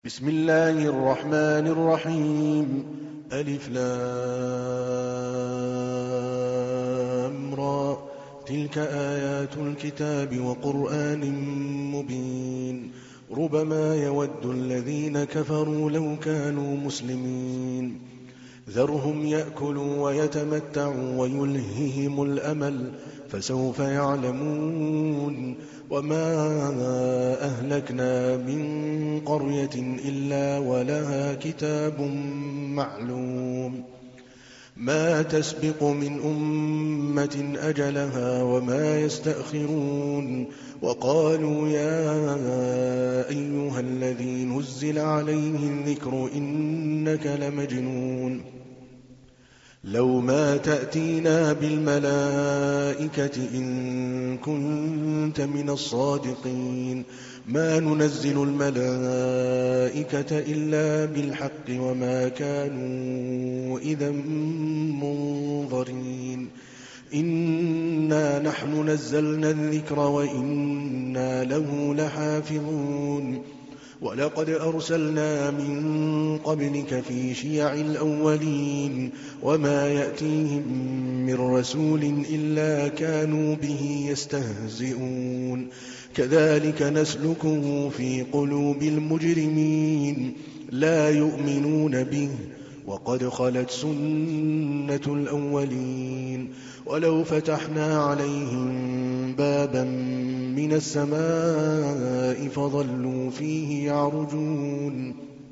بسم الله الرحمن الرحيم. ألف لام را. تلك آيات الكتاب وقرآن مبين. ربما يود الذين كفروا لو كانوا مسلمين. ذرهم يأكلوا ويتمتعوا ويلههم الأمل فسوف يعلمون. وما أهلكنا من قرية إلا ولها كتاب معلوم. ما تسبق من أمة أجلها وما يستأخرون. وقالوا يا أيها الذي نزل عليه الذكر إنك لمجنون. لو ما تأتينا بالملائكة إن كنت من الصادقين. ما ننزل الملائكة إلا بالحق وما كانوا إذا منظرين. إنا نحن نزلنا الذكر وإنا له لحافظون. ولقد أرسلنا من قبلك في شيع الأولين وما يأتيهم من رسول إلا كانوا به يستهزئون. كذلك نسلكه في قلوب المجرمين لا يؤمنون به وقد خلت سنة الأولين. ولو فتحنا عليهم بابا من السماء فظلوا فيه يعرجون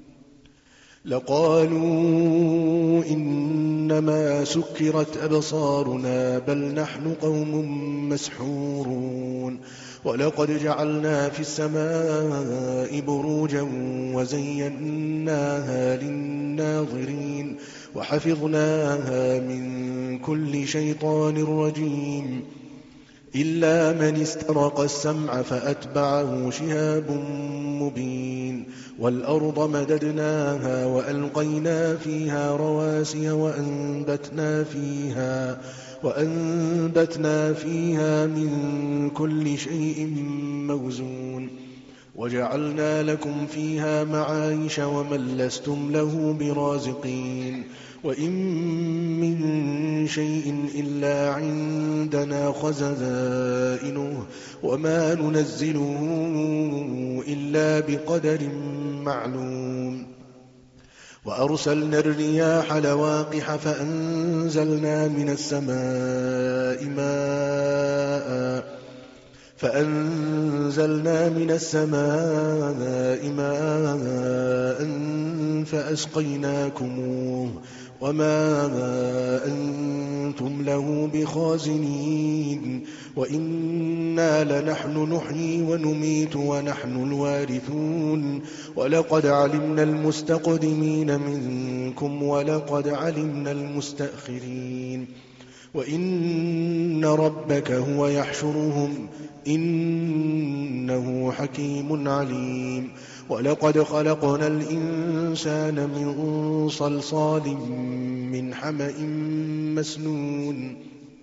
لقالوا إنما سكرت أبصارنا بل نحن قوم مسحورون. ولقد جعلنا في السماء بروجا وزيناها للناظرين وحفظناها من كل شيطان رجيم إلا من استرق السمع فأتبعه شهاب مبين. والأرض مددناها وألقينا فيها رواسي وأنبتنا فيها من كل شيء موزون. وجعلنا لكم فيها معايش ومن لستم له برازقين. وإن من شيء إلا عندنا خزائنه وما ننزله إلا بقدر معلوم. وأرسلنا الرياح لواقح فأنزلنا من السماء ماء فأسقيناكموه وما أنتم له بخازنين. وإنا لنحن نحيي ونميت ونحن الوارثون. ولقد علمنا المستقدمين منكم ولقد علمنا المستأخرين. وإن ربك هو يحشرهم إنه حكيم عليم. ولقد خلقنا الإنسان من صلصال من حمأ مسنون.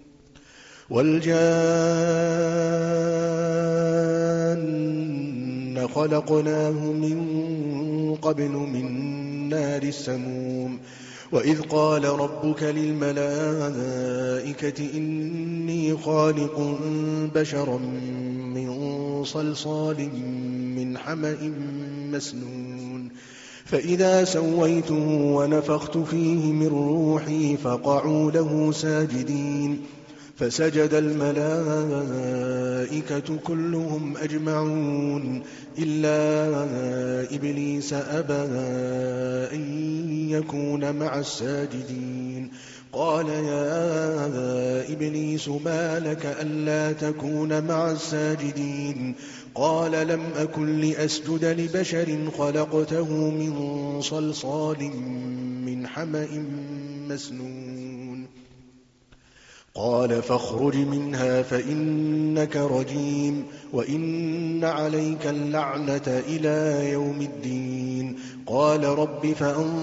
والجان خلقناه من قبل من نار السموم. وإذ قال ربك للملائكة إني خالق بشرا من صلصال من حمأ مسنون. فإذا سويته ونفخت فيه من روحي فقعوا له ساجدين. فسجد الملائكة كلهم أجمعون إلا إبليس أبى أن يكون مع الساجدين. قال يا إبليس ما لك ألا تكون مع الساجدين؟ قال لم أكن لأسجد لبشر خلقته من صلصال من حمأ مسنون. قال فاخرج منها فإنك رجيم وإن عليك اللعنة إلى يوم الدين. قال رب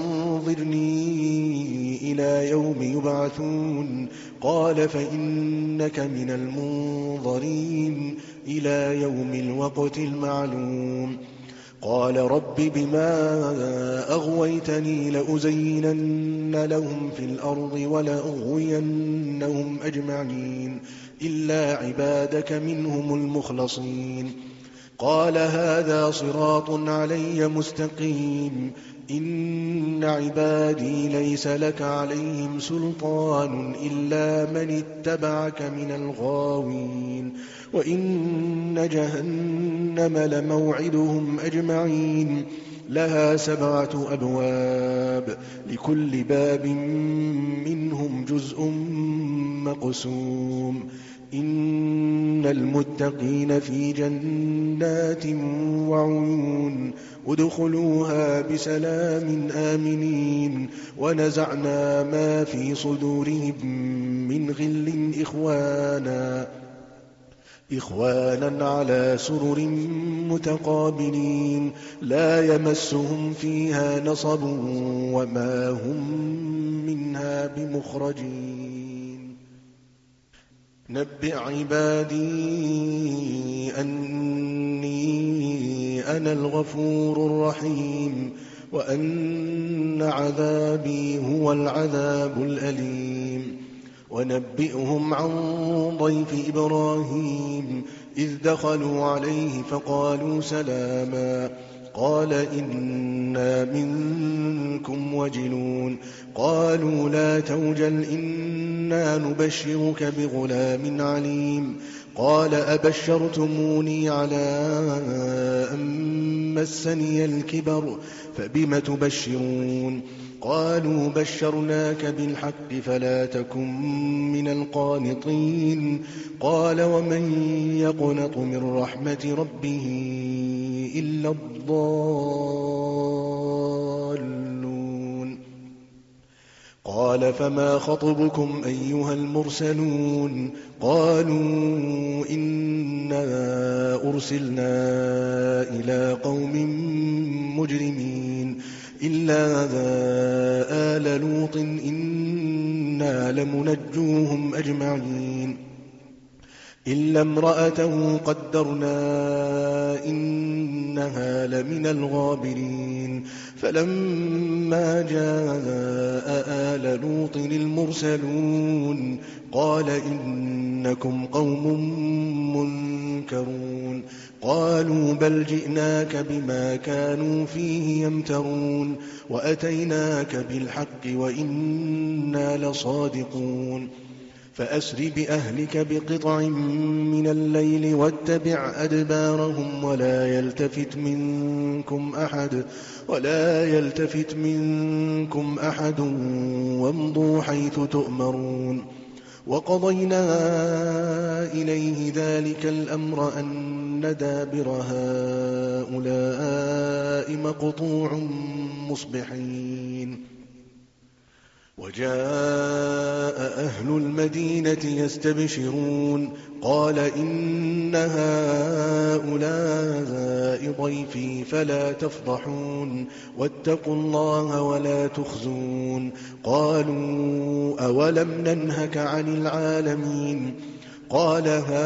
فأنظرني إلى يوم يبعثون. قال فإنك من المنظرين إلى يوم الوقت المعلوم. قال رب بما أغويتني لأزينن لهم في الأرض ولأغوينهم أجمعين إلا عبادك منهم المخلصين. قال هذا صراط علي مستقيم إن عبادي ليس لك عليهم سلطان إلا من اتبعك من الغاوين وإن جهنم لموعدهم أجمعين لها 7 أبواب لكل باب منهم جزء مقسوم إن المتقين في جنات وعيون ادخلوها بسلام آمنين ونزعنا ما في صدورهم من غل إخوانا على سرر متقابلين لا يمسهم فيها نصب وما هم منها بمخرجين. نبئ عبادي أني أنا الغفور الرحيم وأن عذابي هو العذاب الأليم. ونبئهم عن ضيف إبراهيم إذ دخلوا عليه فقالوا سلاما قال إنا منكم وجلون قالوا لا توجل إنا نبشرك بغلام عليم قال أبشرتموني على أن مسني الكبر فبم تبشرون قالوا بشرناك بالحق فلا تكن من القانطين قال ومن يقنط من رحمة ربه إلا الضالون. قال فما خطبكم أيها المرسلون قالوا إنا أرسلنا إلى قوم مجرمين إلا آل لوط إنا لمنجوهم أجمعين إلا امرأته قدرنا إنها لمن الغابرين فلما جاء آل لوط المرسلون قال إنكم قوم منكرون قالوا بل جئناك بما كانوا فيه يمترون وأتيناك بالحق وإنا لصادقون فأسر بأهلك بقطع من الليل واتبع أدبارهم ولا يلتفت منكم أحد وامضوا حيث تؤمرون. وقضينا إليه ذلك الأمر أن دابر هؤلاء مقطوع مصبحين. وجاء أهل المدينة يستبشرون قال إن هؤلاء ضيفي فلا تفضحون واتقوا الله ولا تخزون قالوا أولم ننهك عن العالمين قال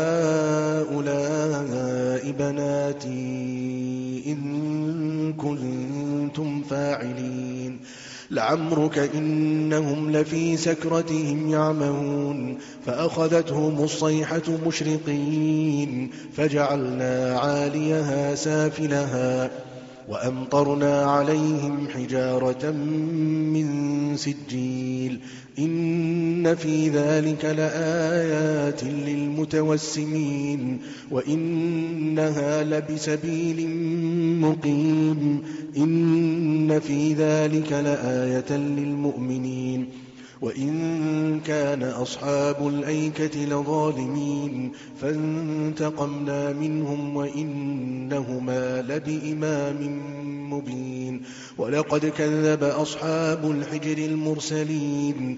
هؤلاء بناتي إن كنتم فاعلين لعمرك إنهم لفي سكرتهم يعمهون فأخذتهم الصيحة مشرقين فجعلنا عاليها سافلها وأمطرنا عليهم حجارة من سجيل إن في ذلك لآيات للمتوسمين وإنها لبسبيل مقيم إن في ذلك لآية للمؤمنين وإن كان أصحاب الأيكة لظالمين فانتقمنا منهم وإنهما لبإمام مبين. ولقد كذب أصحاب الحجر المرسلين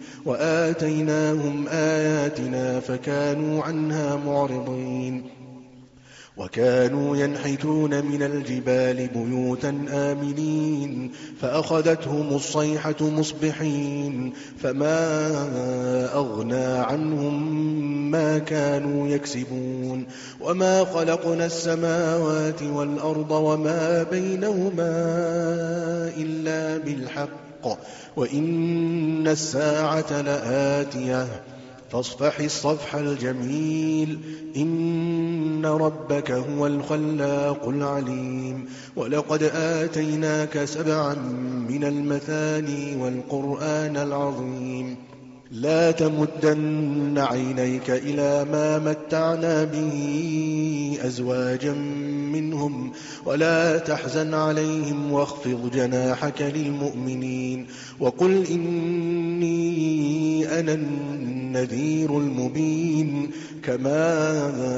وآتيناهم آياتنا فكانوا عنها معرضين. وكانوا ينحتون من الجبال بيوتا آمنين فأخذتهم الصيحة مصبحين فما أغنى عنهم ما كانوا يكسبون وما خلقنا السماوات والأرض وما بينهما إلا بالحق وإن الساعة لآتية فاصفح الصفح الجميل إن ربك هو الخلاق العليم ولقد آتيناك 7 من المثاني والقرآن العظيم لا تمدن عينيك إلى ما متعنا به أزواجا منهم ولا تحزن عليهم واخفض جناحك للمؤمنين وقل إني أنا النذير المبين كما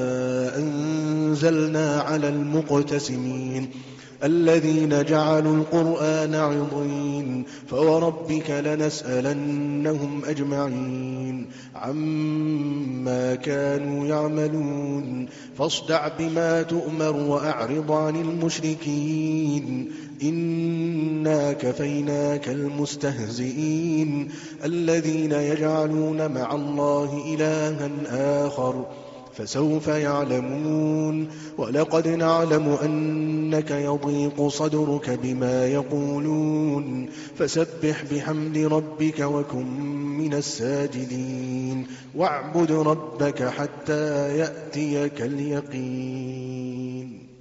أنزلنا على المقتسمين الذين جعلوا القرآن عضين فوربك لنسألنهم أجمعين عما كانوا يعملون فاصدع بما تؤمر وأعرض عن المشركين إنا كفيناك المستهزئين الذين يجعلون مع الله إلها آخر فسوف يعلمون ولقد نعلم أنك يضيق صدرك بما يقولون فسبح بحمد ربك وكن من الساجدين واعبد ربك حتى يأتيك اليقين